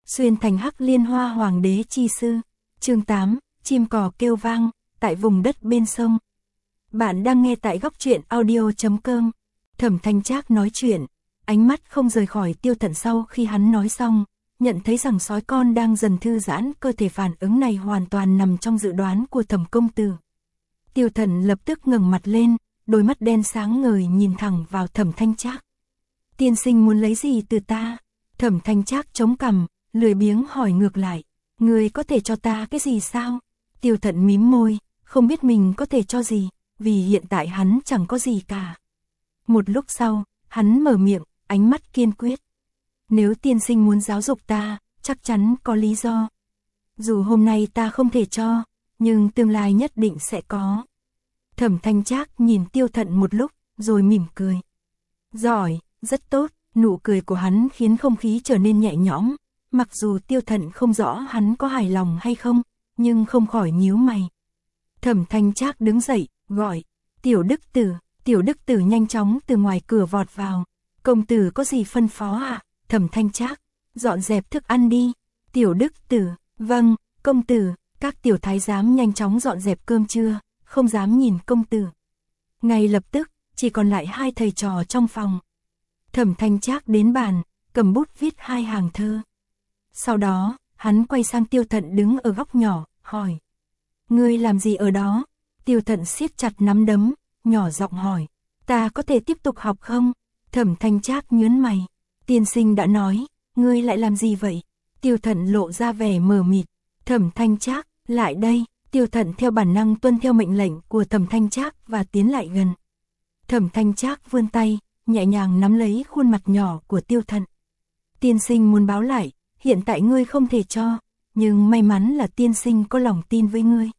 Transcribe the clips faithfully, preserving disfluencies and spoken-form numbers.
xuyên thành hắc liên hoa hoàng đế chi sư. Chương tám, chim cò kêu vang, tại vùng đất bên sông. Bạn đang nghe tại góc truyện audio chấm com. Thẩm Thanh Trác nói chuyện, ánh mắt không rời khỏi Tiêu Thận sau khi hắn nói xong, nhận thấy rằng sói con đang dần thư giãn, cơ thể phản ứng này hoàn toàn nằm trong dự đoán của Thẩm công tử. Tiêu Thận lập tức ngẩng mặt lên, đôi mắt đen sáng ngời nhìn thẳng vào Thẩm Thanh Trác. Tiên sinh muốn lấy gì từ ta? Thẩm Thanh Trác chống cằm, lười biếng hỏi ngược lại, ngươi có thể cho ta cái gì sao? Tiêu Thận mím môi, không biết mình có thể cho gì, vì hiện tại hắn chẳng có gì cả. Một lúc sau, hắn mở miệng, ánh mắt kiên quyết. Nếu tiên sinh muốn giáo dục ta, chắc chắn có lý do. Dù hôm nay ta không thể cho, nhưng tương lai nhất định sẽ có. Thẩm Thanh Trác nhìn Tiêu Thận một lúc, rồi mỉm cười. Giỏi, rất tốt, nụ cười của hắn khiến không khí trở nên nhẹ nhõm. Mặc dù Tiêu Thận không rõ hắn có hài lòng hay không, nhưng không khỏi nhíu mày. Thẩm Thanh Trác đứng dậy, gọi, Tiểu Đức Tử. Tiểu Đức Tử nhanh chóng từ ngoài cửa vọt vào. Công tử có gì phân phó ạ? À? Thẩm Thanh Trác, dọn dẹp thức ăn đi. Tiểu Đức Tử, vâng, công tử. Các tiểu thái giám nhanh chóng dọn dẹp cơm trưa, không dám nhìn công tử. Ngay lập tức, chỉ còn lại hai thầy trò trong phòng. Thẩm Thanh Trác đến bàn, cầm bút viết hai hàng thơ. Sau đó, hắn quay sang Tiêu Thận đứng ở góc nhỏ, hỏi. Ngươi làm gì ở đó? Tiêu Thận siết chặt nắm đấm, nhỏ giọng hỏi. Ta có thể tiếp tục học không? Thẩm Thanh Trác nhướng mày. Tiên sinh đã nói, ngươi lại làm gì vậy? Tiêu Thận lộ ra vẻ mờ mịt. Thẩm Thanh Trác, lại đây. Tiêu Thận theo bản năng tuân theo mệnh lệnh của Thẩm Thanh Trác và tiến lại gần. Thẩm Thanh Trác vươn tay, nhẹ nhàng nắm lấy khuôn mặt nhỏ của Tiêu Thận. Tiên sinh muốn báo lại, hiện tại ngươi không thể cho, nhưng may mắn là tiên sinh có lòng tin với ngươi.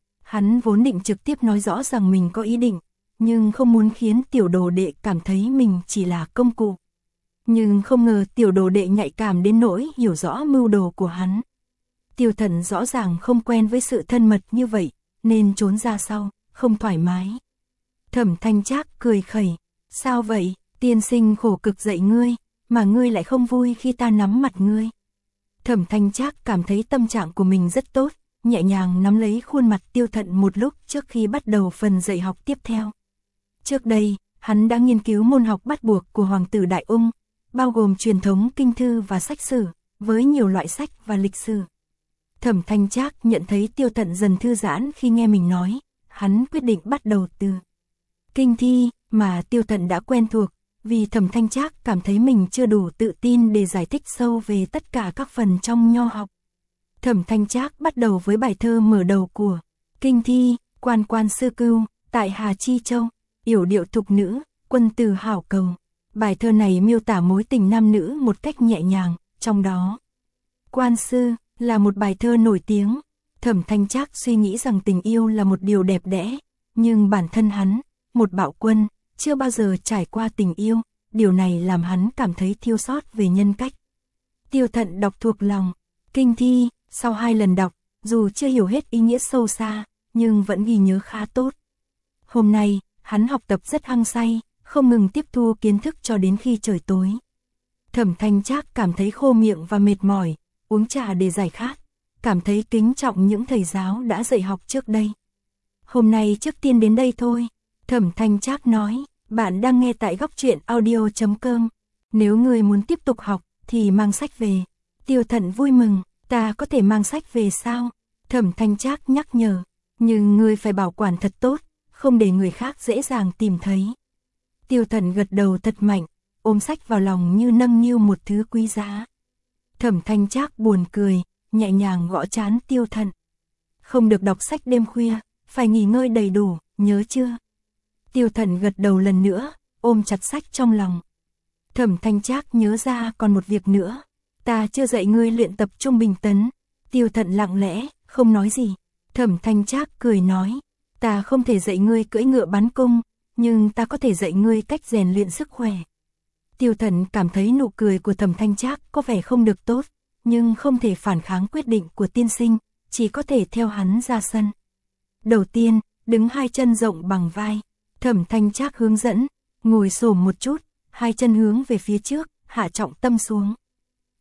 Hắn vốn định trực tiếp nói rõ rằng mình có ý định, nhưng không muốn khiến tiểu đồ đệ cảm thấy mình chỉ là công cụ. Nhưng không ngờ tiểu đồ đệ nhạy cảm đến nỗi hiểu rõ mưu đồ của hắn. Tiêu Thận rõ ràng không quen với sự thân mật như vậy, nên trốn ra sau, không thoải mái. Thẩm Thanh Trác cười khẩy, sao vậy, tiên sinh khổ cực dạy ngươi, mà ngươi lại không vui khi ta nắm mặt ngươi. Thẩm Thanh Trác cảm thấy tâm trạng của mình rất tốt, nhẹ nhàng nắm lấy khuôn mặt Tiêu Thận một lúc trước khi bắt đầu phần dạy học tiếp theo. Trước đây, hắn đã nghiên cứu môn học bắt buộc của Hoàng tử Đại Ung, bao gồm truyền thống kinh thư và sách sử, với nhiều loại sách và lịch sử. Thẩm Thanh Trác nhận thấy Tiêu Thận dần thư giãn khi nghe mình nói, hắn quyết định bắt đầu từ kinh thi mà Tiêu Thận đã quen thuộc, vì Thẩm Thanh Trác cảm thấy mình chưa đủ tự tin để giải thích sâu về tất cả các phần trong nho học. Thẩm Thanh Trác bắt đầu với bài thơ mở đầu của kinh thi, quan quan sư cưu, tại Hà Chi Châu, yểu điệu thục nữ, quân từ hảo cầu. Bài thơ này miêu tả mối tình nam nữ một cách nhẹ nhàng, trong đó quan sư là một bài thơ nổi tiếng. Thẩm Thanh Trác suy nghĩ rằng tình yêu là một điều đẹp đẽ, nhưng bản thân hắn, một bạo quân, chưa bao giờ trải qua tình yêu, điều này làm hắn cảm thấy thiếu sót về nhân cách. Tiêu Thận đọc thuộc lòng kinh thi, sau hai lần đọc, dù chưa hiểu hết ý nghĩa sâu xa, nhưng vẫn ghi nhớ khá tốt. Hôm nay, hắn học tập rất hăng say, không ngừng tiếp thu kiến thức cho đến khi trời tối. Thẩm Thanh Trác cảm thấy khô miệng và mệt mỏi, uống trà để giải khát, cảm thấy kính trọng những thầy giáo đã dạy học trước đây. Hôm nay trước tiên đến đây thôi, Thẩm Thanh Trác nói, bạn đang nghe tại góc truyện audio chấm com. Nếu ngươi muốn tiếp tục học, thì mang sách về. Tiêu Thận vui mừng, ta có thể mang sách về sao? Thẩm Thanh Trác nhắc nhở, nhưng ngươi phải bảo quản thật tốt, không để người khác dễ dàng tìm thấy. Tiêu Thận gật đầu thật mạnh, ôm sách vào lòng như nâng niu một thứ quý giá. Thẩm Thanh Trác buồn cười, nhẹ nhàng gõ trán Tiêu Thận. Không được đọc sách đêm khuya, phải nghỉ ngơi đầy đủ, nhớ chưa? Tiêu Thận gật đầu lần nữa, ôm chặt sách trong lòng. Thẩm Thanh Trác nhớ ra còn một việc nữa. Ta chưa dạy ngươi luyện tập trung bình tấn. Tiêu Thận lặng lẽ, không nói gì. Thẩm Thanh Trác cười nói, ta không thể dạy ngươi cưỡi ngựa bắn cung, nhưng ta có thể dạy ngươi cách rèn luyện sức khỏe. Tiêu Thận cảm thấy nụ cười của Thẩm Thanh Trác có vẻ không được tốt, nhưng không thể phản kháng quyết định của tiên sinh, chỉ có thể theo hắn ra sân. Đầu tiên, đứng hai chân rộng bằng vai. Thẩm Thanh Trác hướng dẫn, ngồi xổm một chút, hai chân hướng về phía trước, hạ trọng tâm xuống.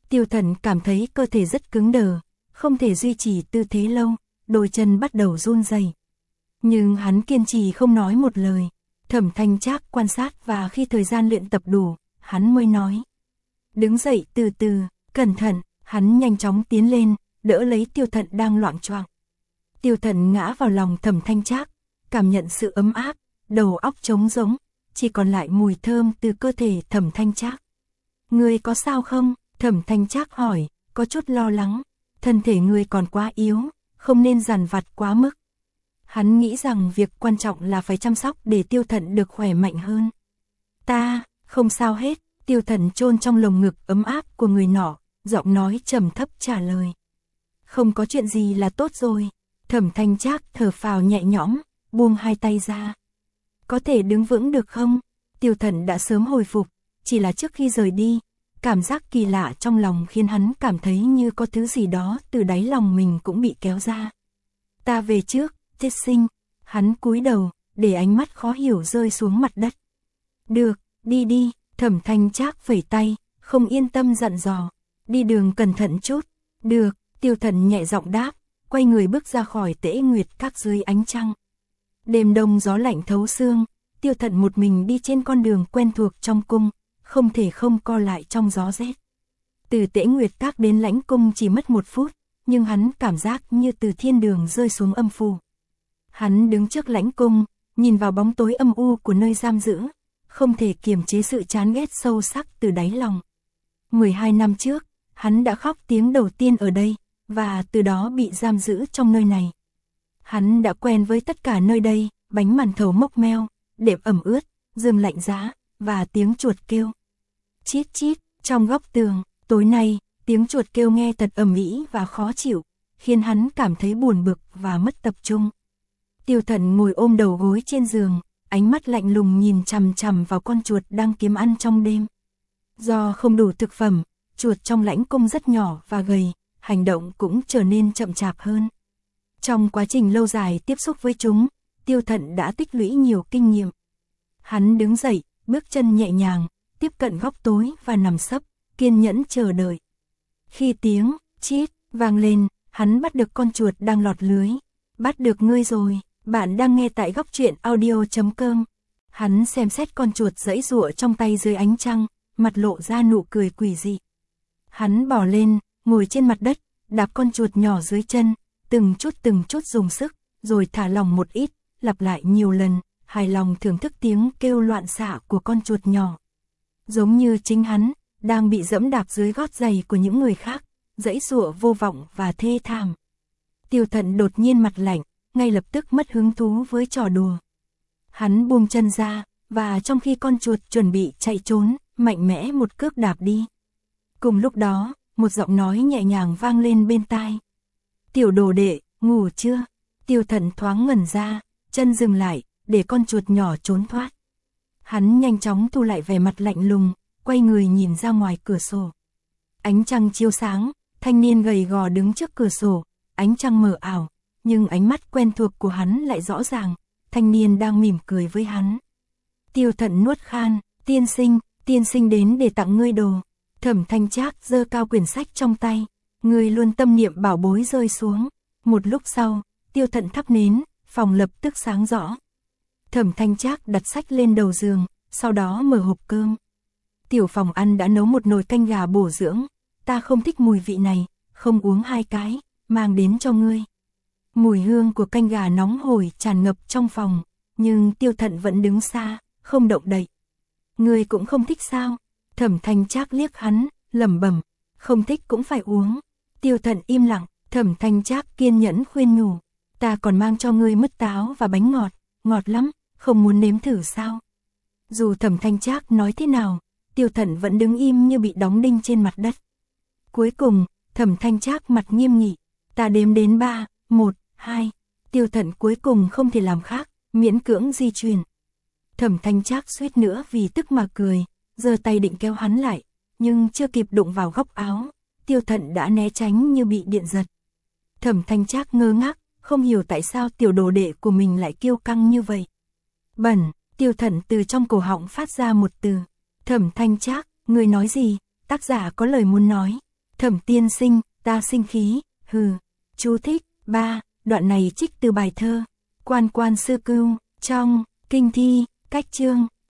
Tiêu Thần cảm thấy cơ thể rất cứng đờ, không thể duy trì tư thế lâu, đôi chân bắt đầu run rẩy. Nhưng hắn kiên trì không nói một lời. Thẩm Thanh Trác quan sát và khi thời gian luyện tập đủ, hắn mới nói. Đứng dậy từ từ, cẩn thận, hắn nhanh chóng tiến lên, đỡ lấy Tiêu Thận đang loạng choạng. Tiêu Thận ngã vào lòng Thẩm Thanh Trác, cảm nhận sự ấm áp, đầu óc trống rỗng, chỉ còn lại mùi thơm từ cơ thể Thẩm Thanh Trác. Ngươi có sao không? Thẩm Thanh Trác hỏi, có chút lo lắng. Thân thể ngươi còn quá yếu, không nên dằn vặt quá mức. Hắn nghĩ rằng việc quan trọng là phải chăm sóc để Tiêu Thận được khỏe mạnh hơn. Ta, không sao hết. Tiêu Thận chôn trong lồng ngực ấm áp của người nọ, giọng nói trầm thấp trả lời. Không có chuyện gì là tốt rồi. Thẩm Thanh Trác thở phào nhẹ nhõm, buông hai tay ra. Có thể đứng vững được không? Tiêu Thận đã sớm hồi phục, chỉ là trước khi rời đi, cảm giác kỳ lạ trong lòng khiến hắn cảm thấy như có thứ gì đó từ đáy lòng mình cũng bị kéo ra. Ta về trước, Tiết Sinh. Hắn cúi đầu, để ánh mắt khó hiểu rơi xuống mặt đất. Được, đi đi. Thẩm Thanh Trác vẩy tay, không yên tâm dặn dò. Đi đường cẩn thận chút. Được, Tiêu Thần nhẹ giọng đáp, quay người bước ra khỏi Tễ Nguyệt Các dưới ánh trăng. Đêm đông gió lạnh thấu xương, Tiêu Thần một mình đi trên con đường quen thuộc trong cung, không thể không co lại trong gió rét. Từ Tễ Nguyệt Các đến Lãnh Cung chỉ mất một phút, nhưng hắn cảm giác như từ thiên đường rơi xuống âm phủ. Hắn đứng trước Lãnh Cung, nhìn vào bóng tối âm u của nơi giam giữ, không thể kiềm chế sự chán ghét sâu sắc từ đáy lòng. mười hai năm trước, hắn đã khóc tiếng đầu tiên ở đây, và từ đó bị giam giữ trong nơi này. Hắn đã quen với tất cả nơi đây, bánh màn thầu mốc meo, đệm ẩm ướt, giường lạnh giá, và tiếng chuột kêu. Chít chít, trong góc tường, tối nay, tiếng chuột kêu nghe thật ầm ĩ và khó chịu, khiến hắn cảm thấy buồn bực và mất tập trung. Tiêu Thần ngồi ôm đầu gối trên giường, ánh mắt lạnh lùng nhìn chằm chằm vào con chuột đang kiếm ăn trong đêm. Do không đủ thực phẩm, chuột trong Lãnh Cung rất nhỏ và gầy, hành động cũng trở nên chậm chạp hơn. Trong quá trình lâu dài tiếp xúc với chúng, Tiêu Thần đã tích lũy nhiều kinh nghiệm. Hắn đứng dậy, bước chân nhẹ nhàng, tiếp cận góc tối và nằm sấp, kiên nhẫn chờ đợi. Khi tiếng chít vang lên, hắn bắt được con chuột đang lọt lưới. Bắt được ngươi rồi. Bạn đang nghe tại góc truyện audio chấm com. Hắn xem xét con chuột giãy giụa trong tay dưới ánh trăng, mặt lộ ra nụ cười quỷ dị. Hắn bò lên, ngồi trên mặt đất, đạp con chuột nhỏ dưới chân, từng chút từng chút dùng sức, rồi thả lỏng một ít, lặp lại nhiều lần, hài lòng thưởng thức tiếng kêu loạn xạ của con chuột nhỏ. Giống như chính hắn, đang bị dẫm đạp dưới gót giày của những người khác, giãy giụa vô vọng và thê thảm. Tiêu Thần đột nhiên mặt lạnh, ngay lập tức mất hứng thú với trò đùa. Hắn buông chân ra, và trong khi con chuột chuẩn bị chạy trốn, mạnh mẽ một cước đạp đi. Cùng lúc đó, một giọng nói nhẹ nhàng vang lên bên tai. Tiểu đồ đệ, ngủ chưa? Tiêu Thần thoáng ngẩn ra, chân dừng lại, để con chuột nhỏ trốn thoát. Hắn nhanh chóng thu lại vẻ mặt lạnh lùng, quay người nhìn ra ngoài cửa sổ. Ánh trăng chiếu sáng, thanh niên gầy gò đứng trước cửa sổ, ánh trăng mờ ảo, nhưng ánh mắt quen thuộc của hắn lại rõ ràng, thanh niên đang mỉm cười với hắn. Tiêu Thần nuốt khan, tiên sinh, tiên sinh đến để tặng ngươi đồ. Thẩm Thanh Trác giơ cao quyển sách trong tay, người luôn tâm niệm bảo bối rơi xuống. Một lúc sau, Tiêu Thần thắp nến, phòng lập tức sáng rõ. Thẩm Thanh Trác đặt sách lên đầu giường, sau đó mở hộp cơm. Tiểu phòng ăn đã nấu một nồi canh gà bổ dưỡng, ta không thích mùi vị này, không uống hai cái, mang đến cho ngươi. Mùi hương của canh gà nóng hổi tràn ngập trong phòng, nhưng Tiêu Thần vẫn đứng xa, không động đậy. Ngươi cũng không thích sao? Thẩm Thanh Trác liếc hắn, lẩm bẩm, không thích cũng phải uống. Tiêu Thần im lặng, Thẩm Thanh Trác kiên nhẫn khuyên nhủ, ta còn mang cho ngươi mứt táo và bánh ngọt, ngọt lắm, không muốn nếm thử sao? Dù Thẩm Thanh Trác nói thế nào, Tiêu Thần vẫn đứng im như bị đóng đinh trên mặt đất. Cuối cùng, Thẩm Thanh Trác mặt nghiêm nghị, ta đếm đến ba, một, hai. Tiêu Thần cuối cùng không thể làm khác, miễn cưỡng di chuyển. Thẩm Thanh Trác suýt nữa vì tức mà cười, giơ tay định kéo hắn lại, nhưng chưa kịp đụng vào góc áo, Tiêu Thần đã né tránh như bị điện giật. Thẩm Thanh Trác ngơ ngác, không hiểu tại sao tiểu đồ đệ của mình lại kiêu căng như vậy. Bẩn, Tiêu Thần từ trong cổ họng phát ra một từ. Thẩm Thanh Trác, ngươi nói gì? Tác giả có lời muốn nói. Thẩm tiên sinh, ta sinh khí, hừ. Chú thích, ba, đoạn này trích từ bài thơ Quan Quan Sư Cưu, trong Kinh Thi, Cách Chương.